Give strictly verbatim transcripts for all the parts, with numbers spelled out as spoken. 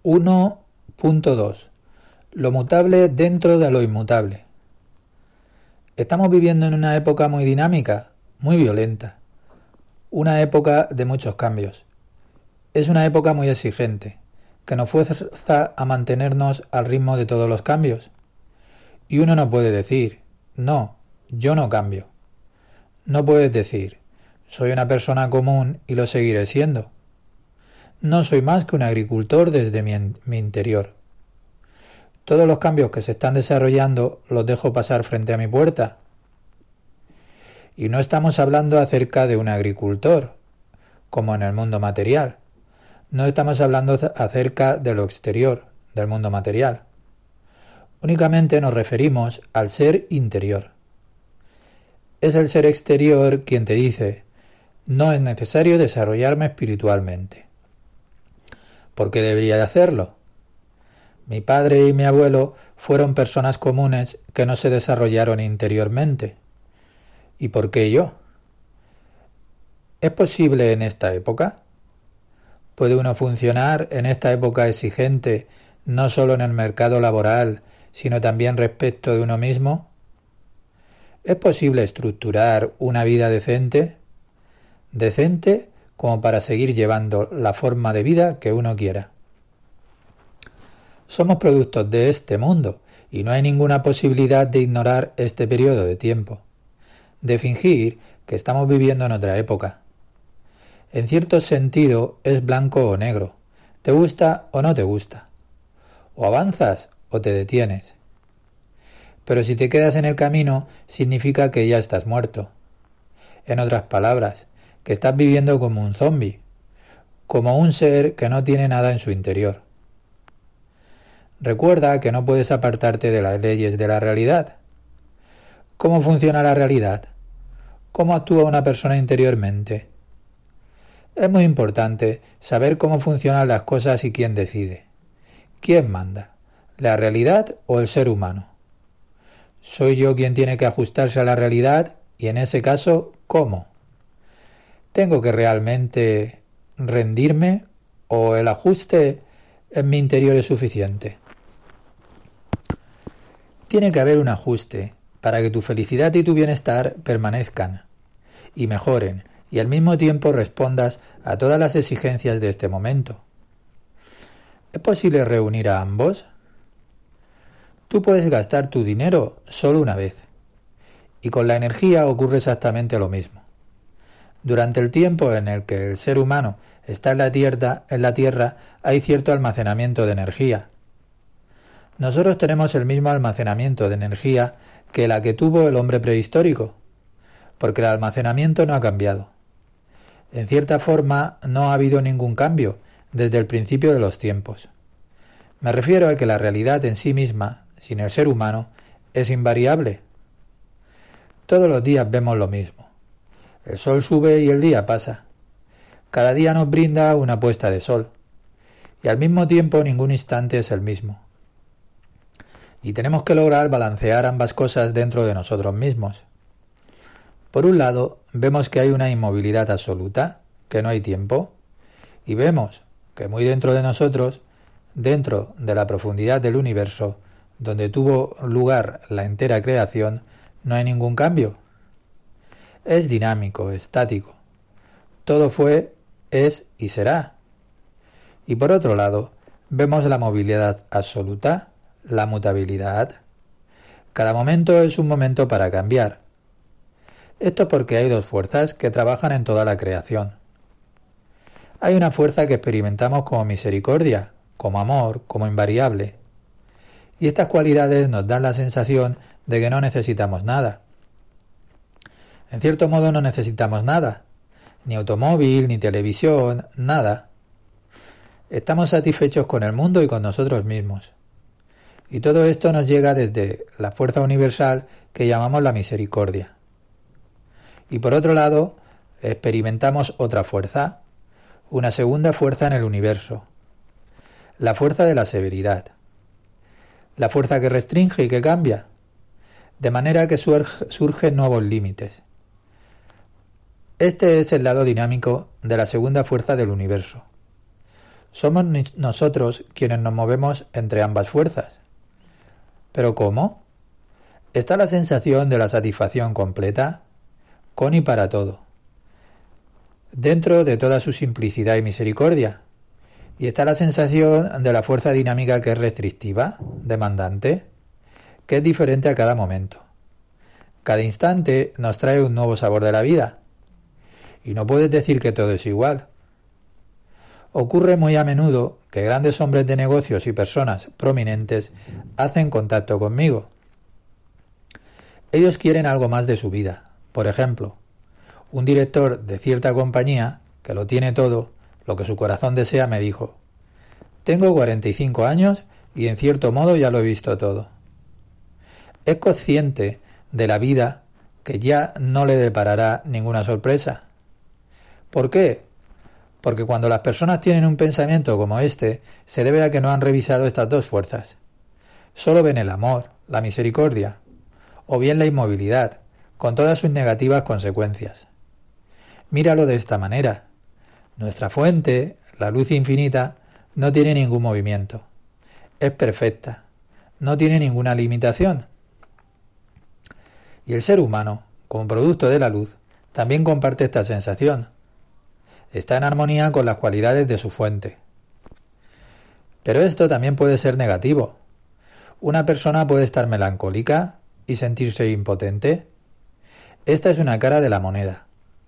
uno punto dos. Lo mutable dentro de lo inmutable. Estamos viviendo en una época muy dinámica, muy violenta. Una época de muchos cambios. Es una época muy exigente, que nos fuerza a mantenernos al ritmo de todos los cambios. Y uno no puede decir, no, yo no cambio. No puedes decir, soy una persona común y lo seguiré siendo. No soy más que un agricultor desde mi, mi interior. Todos los cambios que se están desarrollando los dejo pasar frente a mi puerta. Y no estamos hablando acerca de un agricultor, como en el mundo material. No estamos hablando acerca de lo exterior, del mundo material. Únicamente nos referimos al ser interior. Es el ser exterior quien te dice, no es necesario desarrollarme espiritualmente. ¿Por qué debería de hacerlo? Mi padre y mi abuelo fueron personas comunes que no se desarrollaron interiormente. ¿Y por qué yo? ¿Es posible en esta época? ¿Puede uno funcionar en esta época exigente, no solo en el mercado laboral, sino también respecto de uno mismo? ¿Es posible estructurar una vida decente? Decente como para seguir llevando la forma de vida que uno quiera. Somos productos de este mundo y no hay ninguna posibilidad de ignorar este periodo de tiempo, de fingir que estamos viviendo en otra época. En cierto sentido es blanco o negro, te gusta o no te gusta, o avanzas o te detienes. Pero si te quedas en el camino significa que ya estás muerto. En otras palabras, que estás viviendo como un zombi, como un ser que no tiene nada en su interior. Recuerda que no puedes apartarte de las leyes de la realidad. ¿Cómo funciona la realidad? ¿Cómo actúa una persona interiormente? Es muy importante saber cómo funcionan las cosas y quién decide. ¿Quién manda? ¿La realidad o el ser humano? ¿Soy yo quien tiene que ajustarse a la realidad? Y en ese caso, ¿cómo? ¿Tengo que realmente rendirme o el ajuste en mi interior es suficiente? Tiene que haber un ajuste para que tu felicidad y tu bienestar permanezcan y mejoren y al mismo tiempo respondas a todas las exigencias de este momento. ¿Es posible reunir a ambos? Tú puedes gastar tu dinero solo una vez y con la energía ocurre exactamente lo mismo. Durante el tiempo en el que el ser humano está en la tierra, en la tierra hay cierto almacenamiento de energía. Nosotros tenemos el mismo almacenamiento de energía que la que tuvo el hombre prehistórico, porque el almacenamiento no ha cambiado. En cierta forma, no ha habido ningún cambio desde el principio de los tiempos. Me refiero a que la realidad en sí misma, sin el ser humano, es invariable. Todos los días vemos lo mismo. El sol sube y el día pasa. Cada día nos brinda una puesta de sol, y al mismo tiempo ningún instante es el mismo. Y tenemos que lograr balancear ambas cosas dentro de nosotros mismos. Por un lado, vemos que hay una inmovilidad absoluta, que no hay tiempo, y vemos que muy dentro de nosotros, dentro de la profundidad del universo, donde tuvo lugar la entera creación, no hay ningún cambio. Es dinámico, estático. Todo fue, es y será. Y por otro lado, vemos la movilidad absoluta, la mutabilidad. Cada momento es un momento para cambiar. Esto porque hay dos fuerzas que trabajan en toda la creación. Hay una fuerza que experimentamos como misericordia, como amor, como invariable. Y estas cualidades nos dan la sensación de que no necesitamos nada. En cierto modo no necesitamos nada, ni automóvil, ni televisión, nada. Estamos satisfechos con el mundo y con nosotros mismos. Y todo esto nos llega desde la fuerza universal que llamamos la misericordia. Y por otro lado, experimentamos otra fuerza, una segunda fuerza en el universo, la fuerza de la severidad, la fuerza que restringe y que cambia, de manera que surgen nuevos límites. Este es el lado dinámico de la segunda fuerza del universo. Somos nosotros quienes nos movemos entre ambas fuerzas. ¿Pero cómo? Está la sensación de la satisfacción completa, con y para todo, dentro de toda su simplicidad y misericordia. Y está la sensación de la fuerza dinámica que es restrictiva, demandante, que es diferente a cada momento. Cada instante nos trae un nuevo sabor de la vida. Y no puedes decir que todo es igual. Ocurre muy a menudo que grandes hombres de negocios y personas prominentes hacen contacto conmigo. Ellos quieren algo más de su vida. Por ejemplo, un director de cierta compañía, que lo tiene todo, lo que su corazón desea, me dijo: tengo cuarenta y cinco años y en cierto modo ya lo he visto todo. Es consciente de la vida que ya no le deparará ninguna sorpresa. ¿Por qué? Porque cuando las personas tienen un pensamiento como este, se debe a que no han revisado estas dos fuerzas. Solo ven el amor, la misericordia, o bien la inmovilidad, con todas sus negativas consecuencias. Míralo de esta manera. Nuestra fuente, la luz infinita, no tiene ningún movimiento. Es perfecta. No tiene ninguna limitación. Y el ser humano, como producto de la luz, también comparte esta sensación. Está en armonía con las cualidades de su fuente. Pero esto también puede ser negativo. Una persona puede estar melancólica y sentirse impotente. Esta es una cara de la moneda.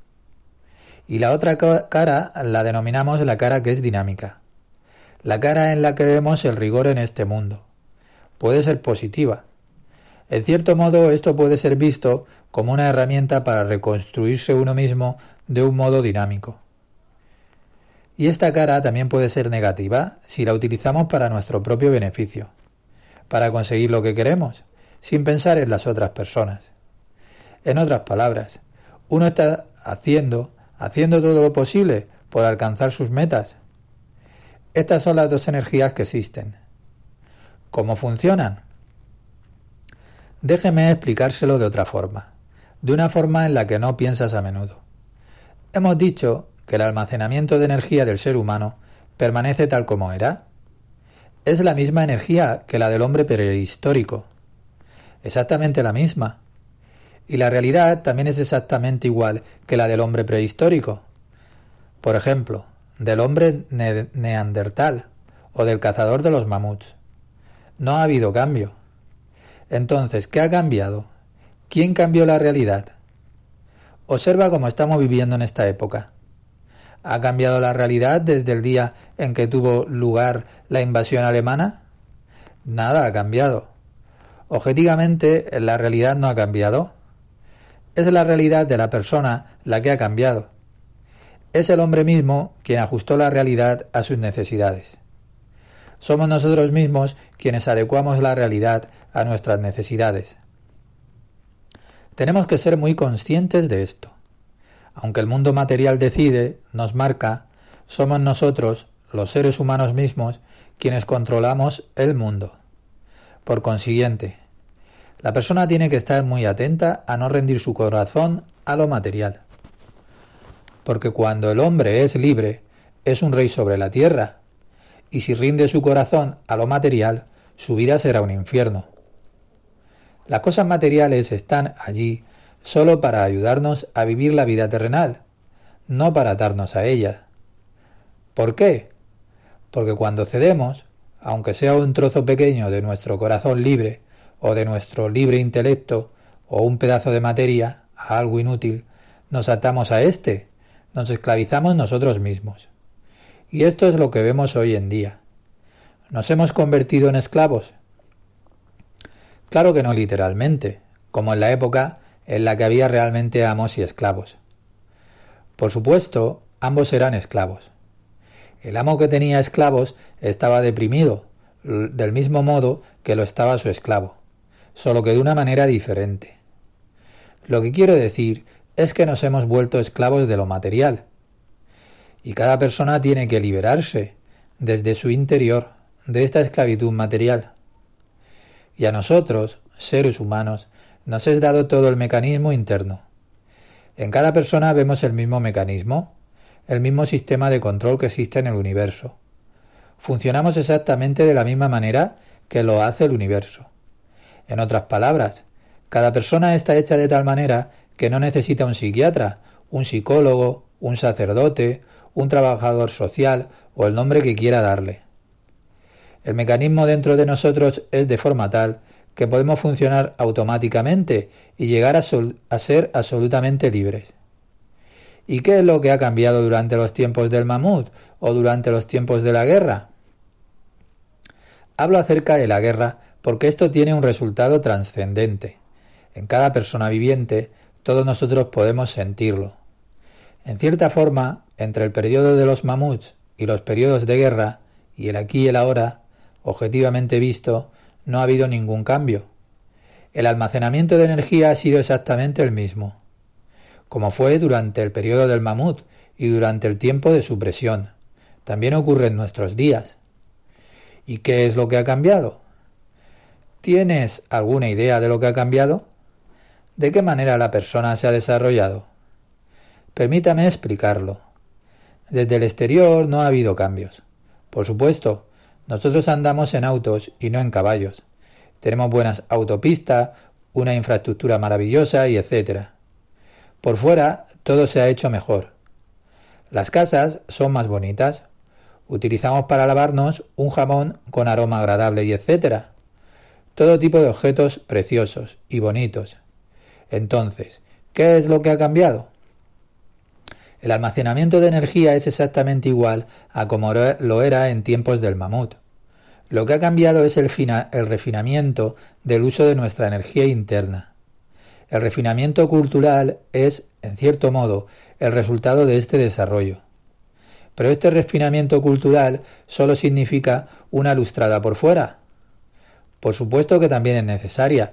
Y la otra cara la denominamos la cara que es dinámica. La cara en la que vemos el rigor en este mundo. Puede ser positiva. En cierto modo, esto puede ser visto como una herramienta para reconstruirse uno mismo de un modo dinámico. Y esta cara también puede ser negativa si la utilizamos para nuestro propio beneficio, para conseguir lo que queremos, sin pensar en las otras personas. En otras palabras, uno está haciendo, haciendo todo lo posible por alcanzar sus metas. Estas son las dos energías que existen. ¿Cómo funcionan? Déjeme explicárselo de otra forma, de una forma en la que no piensas a menudo. Hemos dicho que el almacenamiento de energía del ser humano permanece tal como era. Es la misma energía que la del hombre prehistórico. Exactamente la misma. Y la realidad también es exactamente igual que la del hombre prehistórico. Por ejemplo, del hombre ne- neandertal o del cazador de los mamuts. No ha habido cambio. Entonces, ¿qué ha cambiado? ¿Quién cambió la realidad? Observa cómo estamos viviendo en esta época. ¿Ha cambiado la realidad desde el día en que tuvo lugar la invasión alemana? Nada ha cambiado. Objetivamente, la realidad no ha cambiado. Es la realidad de la persona la que ha cambiado. Es el hombre mismo quien ajustó la realidad a sus necesidades. Somos nosotros mismos quienes adecuamos la realidad a nuestras necesidades. Tenemos que ser muy conscientes de esto. Aunque el mundo material decide, nos marca, somos nosotros, los seres humanos mismos, quienes controlamos el mundo. Por consiguiente, la persona tiene que estar muy atenta a no rendir su corazón a lo material. Porque cuando el hombre es libre, es un rey sobre la tierra, y si rinde su corazón a lo material, su vida será un infierno. Las cosas materiales están allí solo para ayudarnos a vivir la vida terrenal, no para atarnos a ella. ¿Por qué? Porque cuando cedemos, aunque sea un trozo pequeño de nuestro corazón libre, o de nuestro libre intelecto, o un pedazo de materia, a algo inútil, nos atamos a éste, nos esclavizamos nosotros mismos. Y esto es lo que vemos hoy en día. ¿Nos hemos convertido en esclavos? Claro que no literalmente, como en la época en la que había realmente amos y esclavos. Por supuesto, ambos eran esclavos. El amo que tenía esclavos estaba deprimido, del mismo modo que lo estaba su esclavo, solo que de una manera diferente. Lo que quiero decir es que nos hemos vuelto esclavos de lo material. Y cada persona tiene que liberarse, desde su interior, de esta esclavitud material. Y a nosotros, seres humanos, nos es dado todo el mecanismo interno. En cada persona vemos el mismo mecanismo, el mismo sistema de control que existe en el universo. Funcionamos exactamente de la misma manera que lo hace el universo. En otras palabras, cada persona está hecha de tal manera que no necesita un psiquiatra, un psicólogo, un sacerdote, un trabajador social o el nombre que quiera darle. El mecanismo dentro de nosotros es de forma tal que podemos funcionar automáticamente y llegar a, sol- a ser absolutamente libres. ¿Y qué es lo que ha cambiado durante los tiempos del mamut o durante los tiempos de la guerra? Hablo acerca de la guerra porque esto tiene un resultado trascendente. En cada persona viviente, todos nosotros podemos sentirlo. En cierta forma, entre el periodo de los mamuts y los periodos de guerra, y el aquí y el ahora, objetivamente visto, no ha habido ningún cambio. El almacenamiento de energía ha sido exactamente el mismo, como fue durante el periodo del mamut y durante el tiempo de supresión. También ocurre en nuestros días. ¿Y qué es lo que ha cambiado? ¿Tienes alguna idea de lo que ha cambiado? ¿De qué manera la persona se ha desarrollado? Permítame explicarlo. Desde el exterior no ha habido cambios. Por supuesto, nosotros andamos en autos y no en caballos. Tenemos buenas autopistas, una infraestructura maravillosa y etcétera. Por fuera todo se ha hecho mejor. Las casas son más bonitas. Utilizamos para lavarnos un jabón con aroma agradable y etcétera. Todo tipo de objetos preciosos y bonitos. Entonces, ¿qué es lo que ha cambiado? El almacenamiento de energía es exactamente igual a como lo era en tiempos del mamut. Lo que ha cambiado es el, fina, el refinamiento del uso de nuestra energía interna. El refinamiento cultural es, en cierto modo, el resultado de este desarrollo. Pero este refinamiento cultural solo significa una lustrada por fuera. Por supuesto que también es necesaria,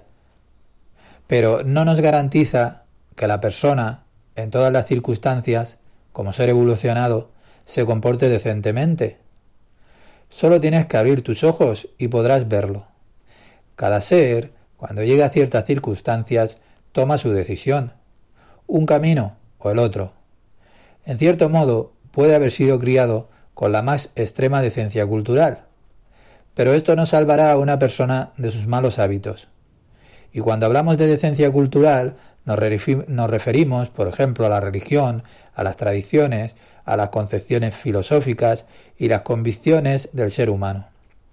pero no nos garantiza que la persona, en todas las circunstancias, como ser evolucionado, se comporte decentemente. Solo tienes que abrir tus ojos y podrás verlo. Cada ser, cuando llega a ciertas circunstancias, toma su decisión, un camino o el otro. En cierto modo, puede haber sido criado con la más extrema decencia cultural, pero esto no salvará a una persona de sus malos hábitos. Y cuando hablamos de decencia cultural, nos, refi- nos referimos, por ejemplo, a la religión, a las tradiciones, a las concepciones filosóficas y las convicciones del ser humano.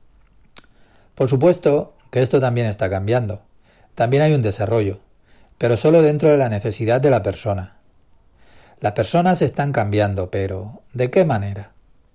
Por supuesto que esto también está cambiando. También hay un desarrollo, pero solo dentro de la necesidad de la persona. Las personas están cambiando, pero ¿de qué manera?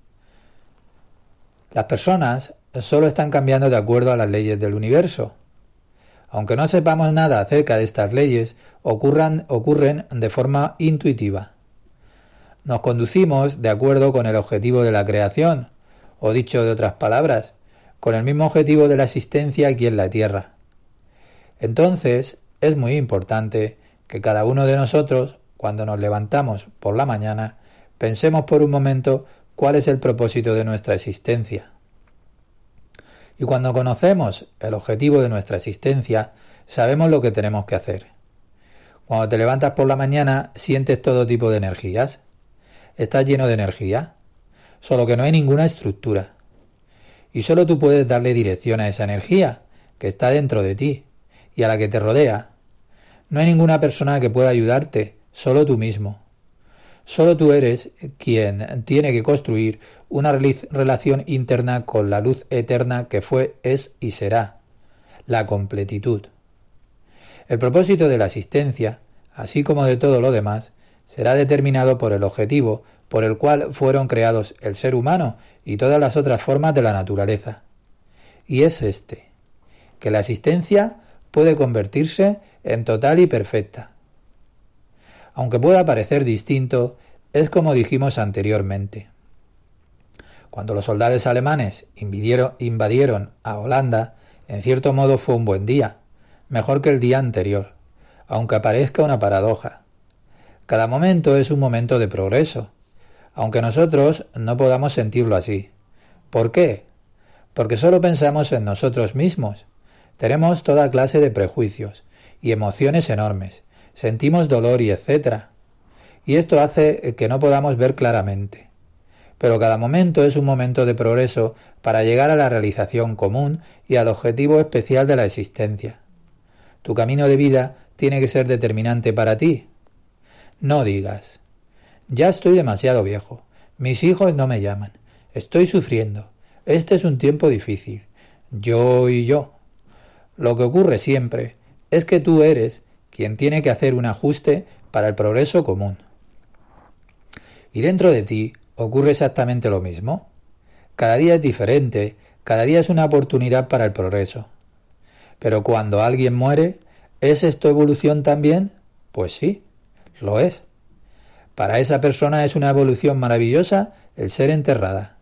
Las personas solo están cambiando de acuerdo a las leyes del universo. Aunque no sepamos nada acerca de estas leyes, ocurran, ocurren de forma intuitiva. Nos conducimos de acuerdo con el objetivo de la creación, o dicho de otras palabras, con el mismo objetivo de la existencia aquí en la Tierra. Entonces, es muy importante que cada uno de nosotros, cuando nos levantamos por la mañana, pensemos por un momento cuál es el propósito de nuestra existencia. Y cuando conocemos el objetivo de nuestra existencia, sabemos lo que tenemos que hacer. Cuando te levantas por la mañana, sientes todo tipo de energías. Estás lleno de energía, solo que no hay ninguna estructura. Y solo tú puedes darle dirección a esa energía que está dentro de ti y a la que te rodea. No hay ninguna persona que pueda ayudarte, solo tú mismo. Solo tú eres quien tiene que construir una relación interna con la luz eterna que fue, es y será, la completitud. El propósito de la existencia, así como de todo lo demás, será determinado por el objetivo por el cual fueron creados el ser humano y todas las otras formas de la naturaleza. Y es este, que la existencia puede convertirse en total y perfecta. Aunque pueda parecer distinto, es como dijimos anteriormente. Cuando los soldados alemanes invadieron, invadieron a Holanda, en cierto modo fue un buen día, mejor que el día anterior, aunque parezca una paradoja. Cada momento es un momento de progreso, aunque nosotros no podamos sentirlo así. ¿Por qué? Porque solo pensamos en nosotros mismos. Tenemos toda clase de prejuicios y emociones enormes. Sentimos dolor y etcétera. Y esto hace que no podamos ver claramente. pero cada momento es un momento de progreso para llegar a la realización común y al objetivo especial de la existencia. Tu camino de vida tiene que ser determinante para ti. No digas: ya estoy demasiado viejo, mis hijos no me llaman, estoy sufriendo, este es un tiempo difícil, yo y yo. Lo que ocurre siempre es que tú eres quien tiene que hacer un ajuste para el progreso común. Y dentro de ti ocurre exactamente lo mismo. Cada día es diferente, cada día es una oportunidad para el progreso. Pero cuando alguien muere, ¿es esto evolución también? Pues sí, lo es. Para esa persona es una evolución maravillosa el ser enterrada.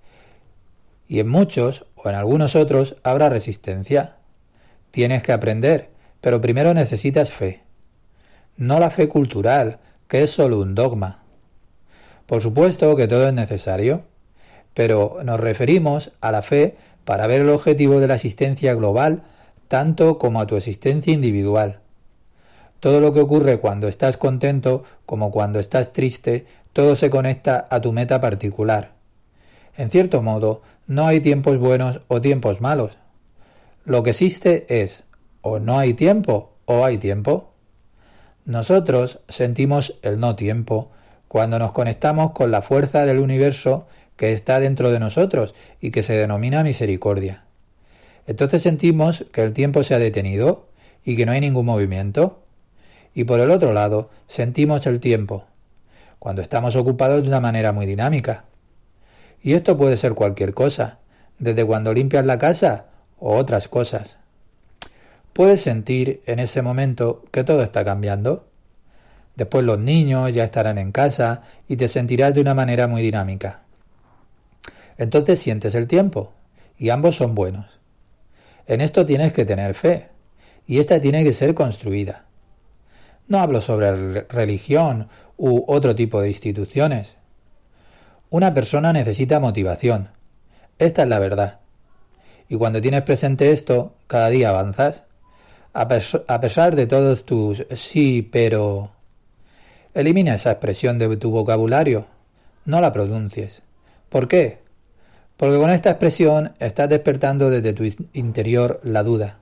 Y en muchos, o en algunos otros, habrá resistencia. Tienes que aprender, pero primero necesitas fe. No la fe cultural, que es solo un dogma. Por supuesto que todo es necesario, pero nos referimos a la fe para ver el objetivo de la existencia global tanto como a tu existencia individual. Todo lo que ocurre cuando estás contento como cuando estás triste, todo se conecta a tu meta particular. En cierto modo, no hay tiempos buenos o tiempos malos. Lo que existe es o no hay tiempo o hay tiempo. Nosotros sentimos el no tiempo cuando nos conectamos con la fuerza del universo que está dentro de nosotros y que se denomina misericordia. Entonces sentimos que el tiempo se ha detenido y que no hay ningún movimiento. Y por el otro lado, sentimos el tiempo, cuando estamos ocupados de una manera muy dinámica. Y esto puede ser cualquier cosa, desde cuando limpias la casa o otras cosas. Puedes sentir en ese momento que todo está cambiando. Después los niños ya estarán en casa y te sentirás de una manera muy dinámica. Entonces sientes el tiempo, y ambos son buenos. En esto tienes que tener fe, y esta tiene que ser construida. No hablo sobre religión u otro tipo de instituciones. Una persona necesita motivación. Esta es la verdad. Y cuando tienes presente esto, cada día avanzas. A, pes- a pesar de todos tus sí, pero... Elimina esa expresión de tu vocabulario. No la pronuncies. ¿Por qué? Porque con esta expresión estás despertando desde tu interior la duda.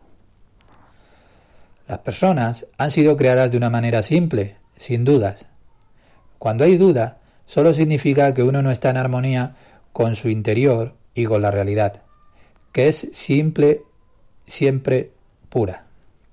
Las personas han sido creadas de una manera simple, sin dudas. Cuando hay duda, solo significa que uno no está en armonía con su interior y con la realidad, que es simple, siempre pura.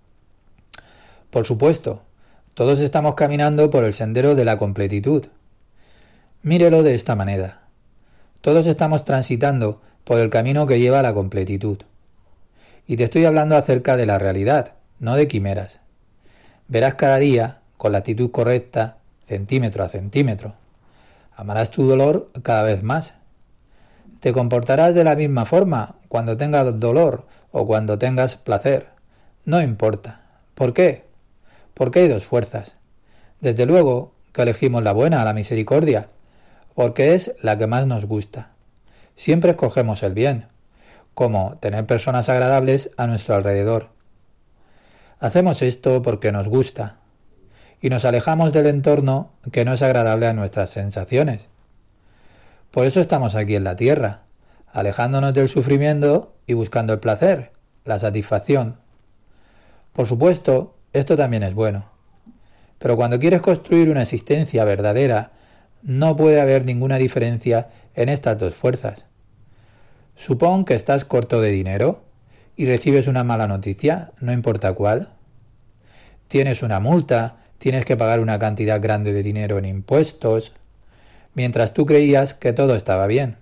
Por supuesto, todos estamos caminando por el sendero de la completitud. Mírelo de esta manera. Todos estamos transitando por el camino que lleva a la completitud. Y te estoy hablando acerca de la realidad, no de quimeras. Verás cada día, con la actitud correcta, centímetro a centímetro. Amarás tu dolor cada vez más. Te comportarás de la misma forma cuando tengas dolor o cuando tengas placer. No importa. ¿Por qué? Porque hay dos fuerzas. Desde luego que elegimos la buena, la misericordia, porque es la que más nos gusta. Siempre escogemos el bien, como tener personas agradables a nuestro alrededor. Hacemos esto porque nos gusta, y nos alejamos del entorno que no es agradable a nuestras sensaciones. Por eso estamos aquí en la tierra, alejándonos del sufrimiento y buscando el placer, la satisfacción. Por supuesto, esto también es bueno. Pero cuando quieres construir una existencia verdadera, no puede haber ninguna diferencia en estas dos fuerzas. Supón que estás corto de dinero y recibes una mala noticia, no importa cuál. Tienes una multa, tienes que pagar una cantidad grande de dinero en impuestos, mientras tú creías que todo estaba bien.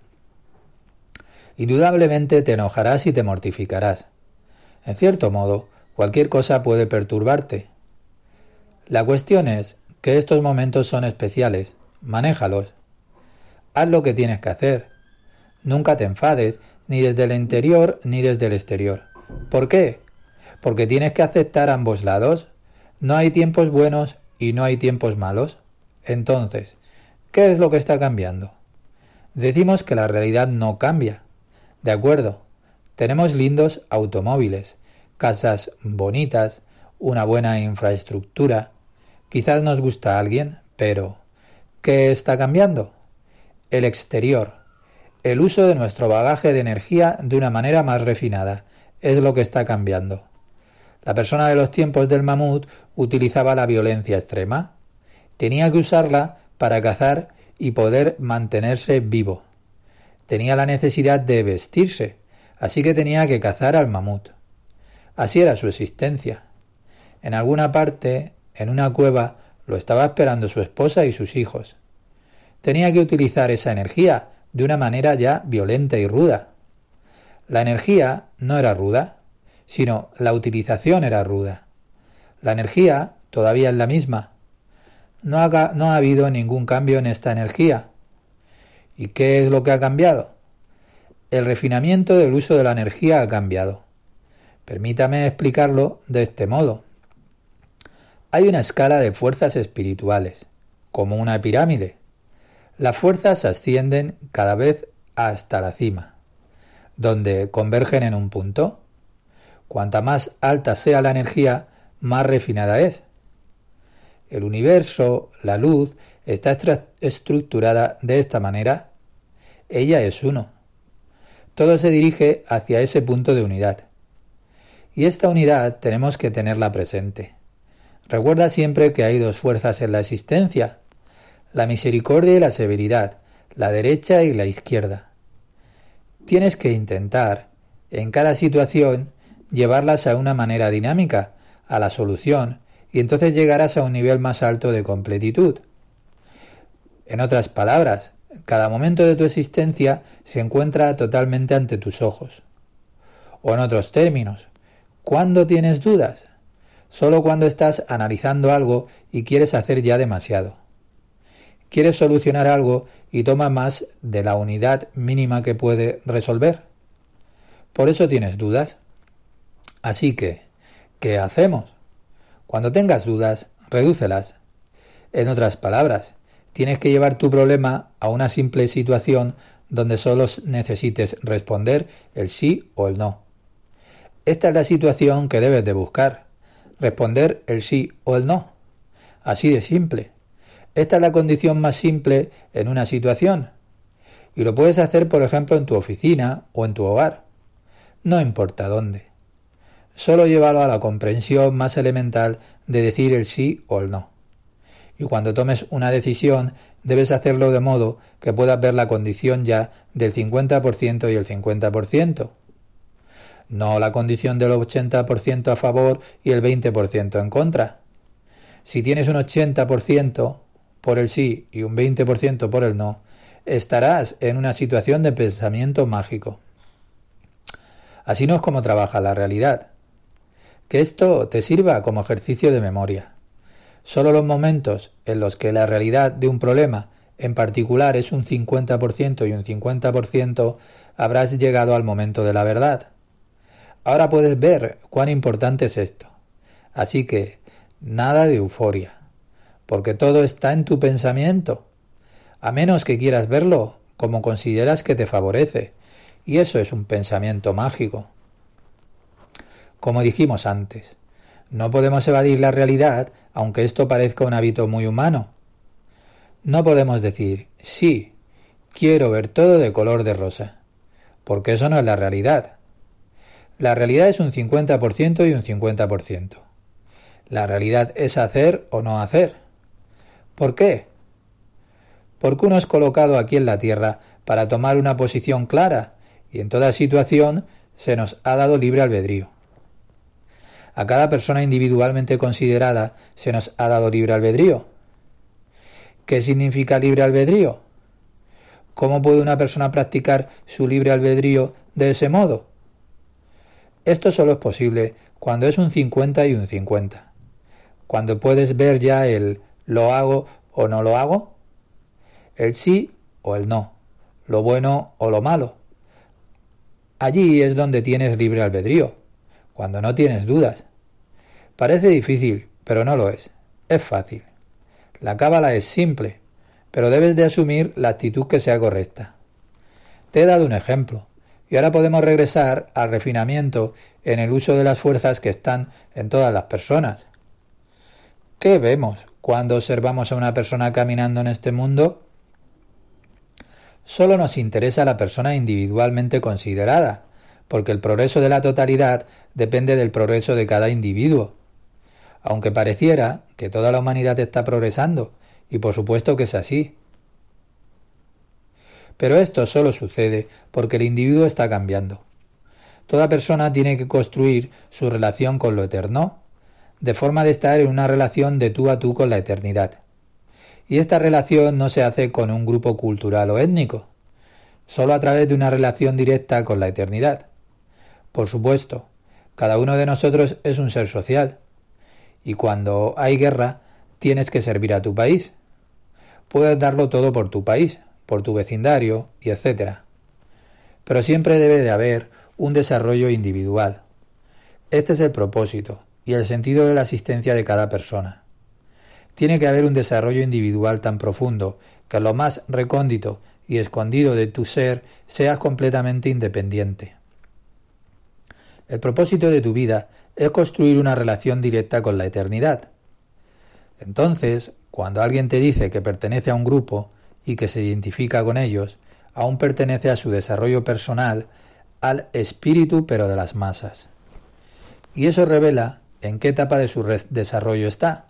Indudablemente te enojarás y te mortificarás. En cierto modo, cualquier cosa puede perturbarte. La cuestión es que estos momentos son especiales. Manéjalos. Haz lo que tienes que hacer. Nunca te enfades, ni desde el interior ni desde el exterior. ¿Por qué? Porque tienes que aceptar ambos lados. No hay tiempos buenos y no hay tiempos malos. Entonces, ¿qué es lo que está cambiando? Decimos que la realidad no cambia. De acuerdo, tenemos lindos automóviles, casas bonitas, una buena infraestructura. Quizás nos gusta a alguien, pero ¿qué está cambiando? El exterior. El uso de nuestro bagaje de energía de una manera más refinada es lo que está cambiando. La persona de los tiempos del mamut utilizaba la violencia extrema. Tenía que usarla para cazar y poder mantenerse vivo. Tenía la necesidad de vestirse, así que tenía que cazar al mamut. Así era su existencia. En alguna parte, en una cueva, lo estaba esperando su esposa y sus hijos. Tenía que utilizar esa energía de una manera ya violenta y ruda. La energía no era ruda, sino la utilización era ruda. La energía todavía es la misma. No ha, no ha habido ningún cambio en esta energía. ¿Y qué es lo que ha cambiado? El refinamiento del uso de la energía ha cambiado. Permítame explicarlo de este modo. Hay una escala de fuerzas espirituales, como una pirámide. Las fuerzas ascienden cada vez hasta la cima, donde convergen en un punto. Cuanta más alta sea la energía, más refinada es. El universo, la luz, está estructurada de esta manera. Ella es uno. Todo se dirige hacia ese punto de unidad. Y esta unidad tenemos que tenerla presente. Recuerda siempre que hay dos fuerzas en la existencia, la misericordia y la severidad, la derecha y la izquierda. Tienes que intentar, en cada situación, llevarlas a una manera dinámica, a la solución, y entonces llegarás a un nivel más alto de completitud. En otras palabras, cada momento de tu existencia se encuentra totalmente ante tus ojos. O en otros términos, ¿cuándo tienes dudas? Solo cuando estás analizando algo y quieres hacer ya demasiado. Quieres solucionar algo y toma más de la unidad mínima que puede resolver. Por eso tienes dudas. Así que, ¿qué hacemos? Cuando tengas dudas, redúcelas. En otras palabras, tienes que llevar tu problema a una simple situación donde solo necesites responder el sí o el no. Esta es la situación que debes de buscar. Responder el sí o el no. Así de simple. Esta es la condición más simple en una situación. Y lo puedes hacer, por ejemplo, en tu oficina o en tu hogar. No importa dónde. Solo llévalo a la comprensión más elemental de decir el sí o el no. Y cuando tomes una decisión, debes hacerlo de modo que puedas ver la condición ya del cincuenta por ciento y el cincuenta por ciento. No la condición del ochenta por ciento a favor y el veinte por ciento en contra. Si tienes un ochenta por ciento por el sí y un veinte por ciento por el no, estarás en una situación de pensamiento mágico. Así no es como trabaja la realidad. Que esto te sirva como ejercicio de memoria. Solo los momentos en los que la realidad de un problema en particular es un cincuenta por ciento y un cincuenta por ciento, habrás llegado al momento de la verdad. Ahora puedes ver cuán importante es esto. Así que, nada de euforia, porque todo está en tu pensamiento, a menos que quieras verlo como consideras que te favorece, y eso es un pensamiento mágico. Como dijimos antes, no podemos evadir la realidad, aunque esto parezca un hábito muy humano. No podemos decir, sí, quiero ver todo de color de rosa, porque eso no es la realidad. La realidad es un cincuenta por ciento y un cincuenta por ciento. La realidad es hacer o no hacer. ¿Por qué? Porque uno es colocado aquí en la tierra para tomar una posición clara y en toda situación se nos ha dado libre albedrío. A cada persona individualmente considerada se nos ha dado libre albedrío. ¿Qué significa libre albedrío? ¿Cómo puede una persona practicar su libre albedrío de ese modo? Esto solo es posible cuando es un cincuenta y un cincuenta. Cuando puedes ver ya el ¿lo hago o no lo hago? El sí o el no, lo bueno o lo malo. Allí es donde tienes libre albedrío, cuando no tienes dudas. Parece difícil, pero no lo es. Es fácil. La cábala es simple, pero debes de asumir la actitud que sea correcta. Te he dado un ejemplo, y ahora podemos regresar al refinamiento en el uso de las fuerzas que están en todas las personas. ¿Qué vemos cuando observamos a una persona caminando en este mundo? Solo nos interesa la persona individualmente considerada, porque el progreso de la totalidad depende del progreso de cada individuo. Aunque pareciera que toda la humanidad está progresando, y por supuesto que es así. Pero esto solo sucede porque el individuo está cambiando. Toda persona tiene que construir su relación con lo eterno, de forma de estar en una relación de tú a tú con la eternidad. Y esta relación no se hace con un grupo cultural o étnico, solo a través de una relación directa con la eternidad. Por supuesto, cada uno de nosotros es un ser social, y cuando hay guerra tienes que servir a tu país. Puedes darlo todo por tu país, por tu vecindario, y etcétera. Pero siempre debe de haber un desarrollo individual. Este es el propósito y el sentido de la existencia de cada persona. Tiene que haber un desarrollo individual tan profundo que en lo más recóndito y escondido de tu ser seas completamente independiente. El propósito de tu vida es construir una relación directa con la eternidad. Entonces, cuando alguien te dice que pertenece a un grupo y que se identifica con ellos, aún pertenece a su desarrollo personal, al espíritu pero de las masas. Y eso revela en qué etapa de su desarrollo está.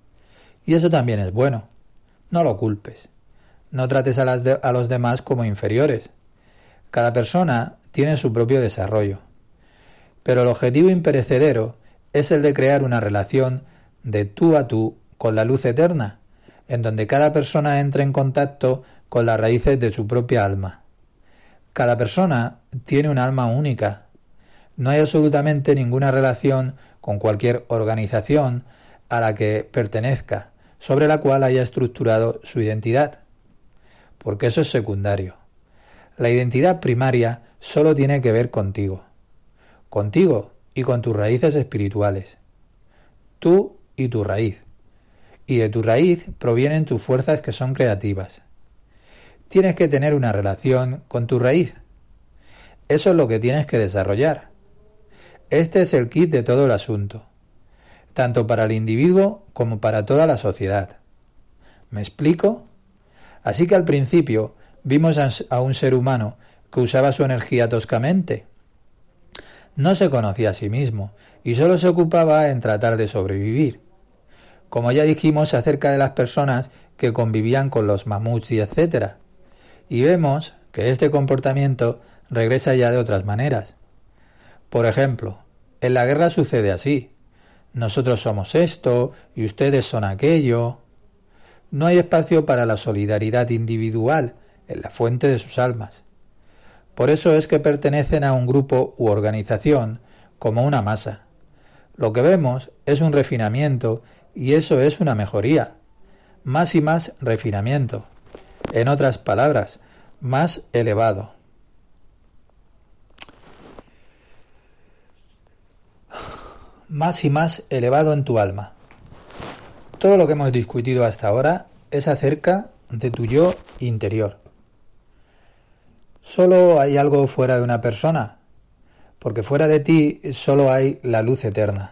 Y eso también es bueno. No lo culpes. No trates a, las de, a los demás como inferiores. Cada persona tiene su propio desarrollo. Pero el objetivo imperecedero es el de crear una relación de tú a tú con la luz eterna, en donde cada persona entre en contacto con las raíces de su propia alma. Cada persona tiene un alma única. No hay absolutamente ninguna relación con cualquier organización a la que pertenezca, sobre la cual haya estructurado su identidad, porque eso es secundario. La identidad primaria solo tiene que ver contigo, contigo y con tus raíces espirituales, tú y tu raíz, y de tu raíz provienen tus fuerzas que son creativas. Tienes que tener una relación con tu raíz. Eso es lo que tienes que desarrollar. Este es el kit de todo el asunto, tanto para el individuo como para toda la sociedad. ¿Me explico? Así que al principio vimos a un ser humano que usaba su energía toscamente. No se conocía a sí mismo y solo se ocupaba en tratar de sobrevivir. Como ya dijimos acerca de las personas que convivían con los mamuts y etcétera. Y vemos que este comportamiento regresa ya de otras maneras. Por ejemplo, en la guerra sucede así. Nosotros somos esto y ustedes son aquello. No hay espacio para la solidaridad individual en la fuente de sus almas. Por eso es que pertenecen a un grupo u organización como una masa. Lo que vemos es un refinamiento y eso es una mejoría. Más y más refinamiento. En otras palabras, más elevado. Más y más elevado en tu alma. Todo lo que hemos discutido hasta ahora es acerca de tu yo interior. Solo hay algo fuera de una persona, porque fuera de ti solo hay la luz eterna.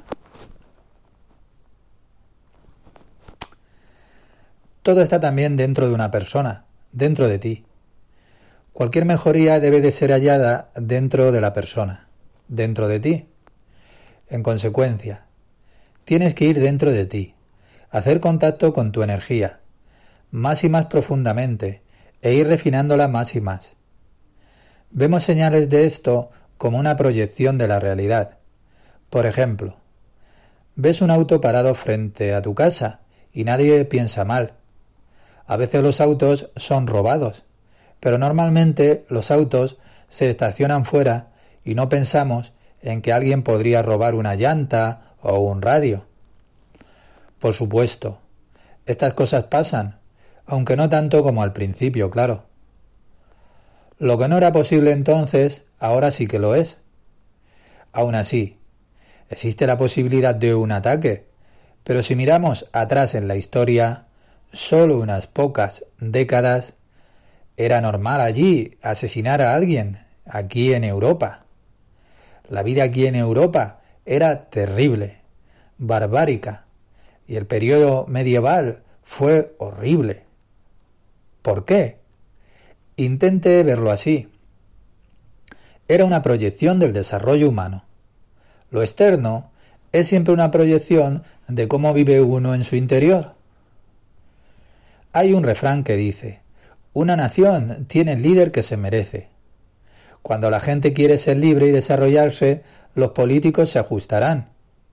Todo está también dentro de una persona, dentro de ti. Cualquier mejoría debe de ser hallada dentro de la persona, dentro de ti. En consecuencia, tienes que ir dentro de ti, hacer contacto con tu energía, más y más profundamente, e ir refinándola más y más. Vemos señales de esto como una proyección de la realidad. Por ejemplo, ves un auto parado frente a tu casa y nadie piensa mal. A veces los autos son robados, pero normalmente los autos se estacionan fuera y no pensamos en que alguien podría robar una llanta o un radio. Por supuesto, estas cosas pasan, aunque no tanto como al principio, claro. Lo que no era posible entonces, ahora sí que lo es. Aún así, existe la posibilidad de un ataque, pero si miramos atrás en la historia, solo unas pocas décadas, era normal allí asesinar a alguien, aquí en Europa. La vida aquí en Europa era terrible, barbárica, y el periodo medieval fue horrible. ¿Por qué? Intente verlo así. Era una proyección del desarrollo humano. Lo externo es siempre una proyección de cómo vive uno en su interior. Hay un refrán que dice: una nación tiene el líder que se merece. Cuando la gente quiere ser libre y desarrollarse, los políticos se ajustarán.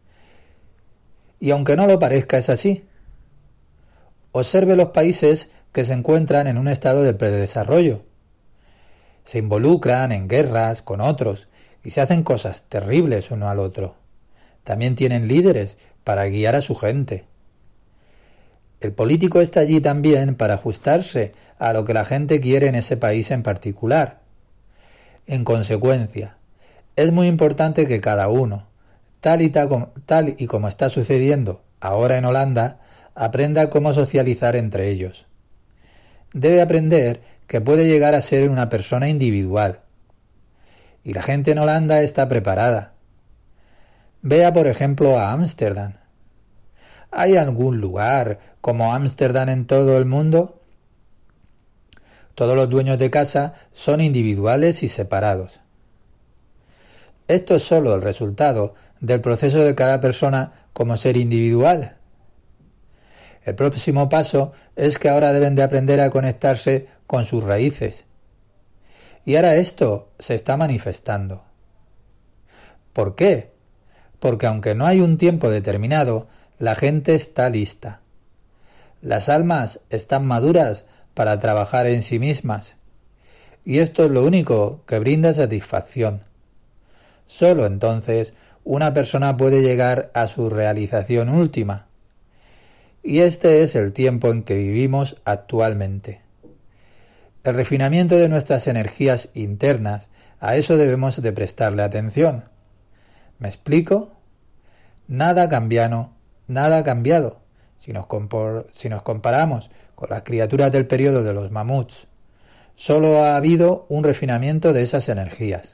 Y aunque no lo parezca, es así. Observe los países que se encuentran en un estado de predesarrollo. Se involucran en guerras con otros y se hacen cosas terribles uno al otro. También tienen líderes para guiar a su gente. El político está allí también para ajustarse a lo que la gente quiere en ese país en particular. En consecuencia, es muy importante que cada uno, tal y, tal, tal y como está sucediendo ahora en Holanda, aprenda cómo socializar entre ellos. Debe aprender que puede llegar a ser una persona individual. Y la gente en Holanda está preparada. Vea, por ejemplo, a Ámsterdam. ¿Hay algún lugar como Ámsterdam en todo el mundo? Todos los dueños de casa son individuales y separados. Esto es solo el resultado del proceso de cada persona como ser individual. El próximo paso es que ahora deben de aprender a conectarse con sus raíces. Y ahora esto se está manifestando. ¿Por qué? Porque aunque no hay un tiempo determinado, la gente está lista. Las almas están maduras para trabajar en sí mismas. Y esto es lo único que brinda satisfacción. Solo entonces una persona puede llegar a su realización última. Y este es el tiempo en que vivimos actualmente. El refinamiento de nuestras energías internas, a eso debemos de prestarle atención. ¿Me explico? Nada cambiano, nada cambiado. Si nos, compor, si nos comparamos con las criaturas del periodo de los mamuts, solo ha habido un refinamiento de esas energías.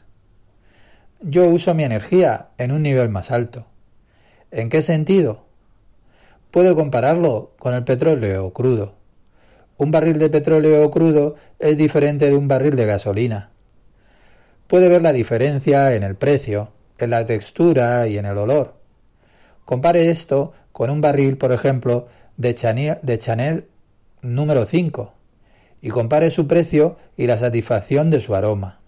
Yo uso mi energía en un nivel más alto. ¿En qué sentido? Puedo compararlo con el petróleo crudo. Un barril de petróleo crudo es diferente de un barril de gasolina. Puede ver la diferencia en el precio, en la textura y en el olor. Compare esto con un barril, por ejemplo, de Chanel, de Chanel número cinco y compare su precio y la satisfacción de su aroma.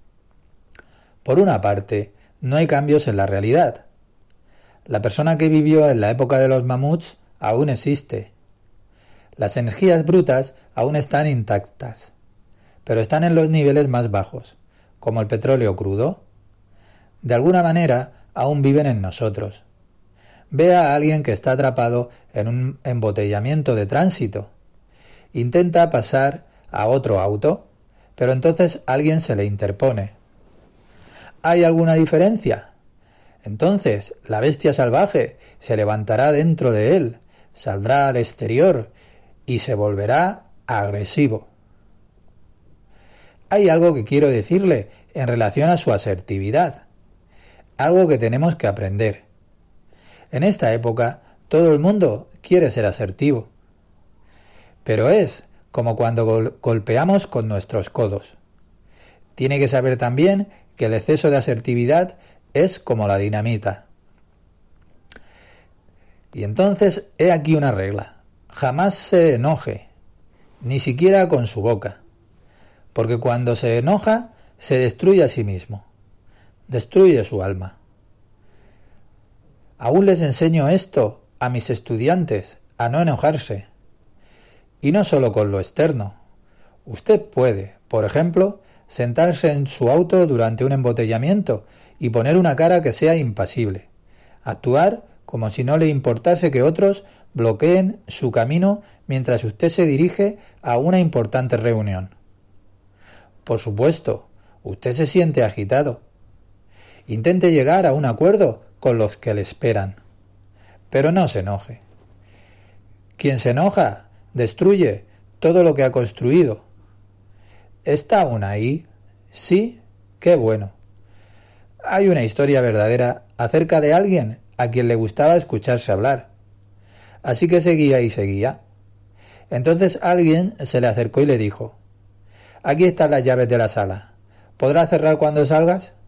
Por una parte, no hay cambios en la realidad. La persona que vivió en la época de los mamuts aún existe. Las energías brutas aún están intactas, pero están en los niveles más bajos, como el petróleo crudo. De alguna manera, aún viven en nosotros. Vea a alguien que está atrapado en un embotellamiento de tránsito. Intenta pasar a otro auto, pero entonces alguien se le interpone. ¿Hay alguna diferencia? Entonces la bestia salvaje se levantará dentro de él, saldrá al exterior y se volverá agresivo. Hay algo que quiero decirle en relación a su asertividad, algo que tenemos que aprender. En esta época todo el mundo quiere ser asertivo, pero es como cuando gol- golpeamos con nuestros codos. Tiene que saber también que el exceso de asertividad es como la dinamita. Y entonces he aquí una regla: jamás se enoje, ni siquiera con su boca, porque cuando se enoja se destruye a sí mismo, destruye su alma. Aún les enseño esto a mis estudiantes, a no enojarse. Y no solo con lo externo. Usted puede, por ejemplo, sentarse en su auto durante un embotellamiento y poner una cara que sea impasible. Actuar como si no le importase que otros bloqueen su camino mientras usted se dirige a una importante reunión. Por supuesto, usted se siente agitado. Intente llegar a un acuerdo con los que le esperan, pero no se enoje. Quien se enoja destruye todo lo que ha construido. ¿Está aún ahí? Sí, qué bueno. Hay una historia verdadera acerca de alguien a quien le gustaba escucharse hablar. Así que seguía y seguía. Entonces alguien se le acercó y le dijo: Aquí están las llaves de la sala. ¿Podrás cerrar cuando salgas?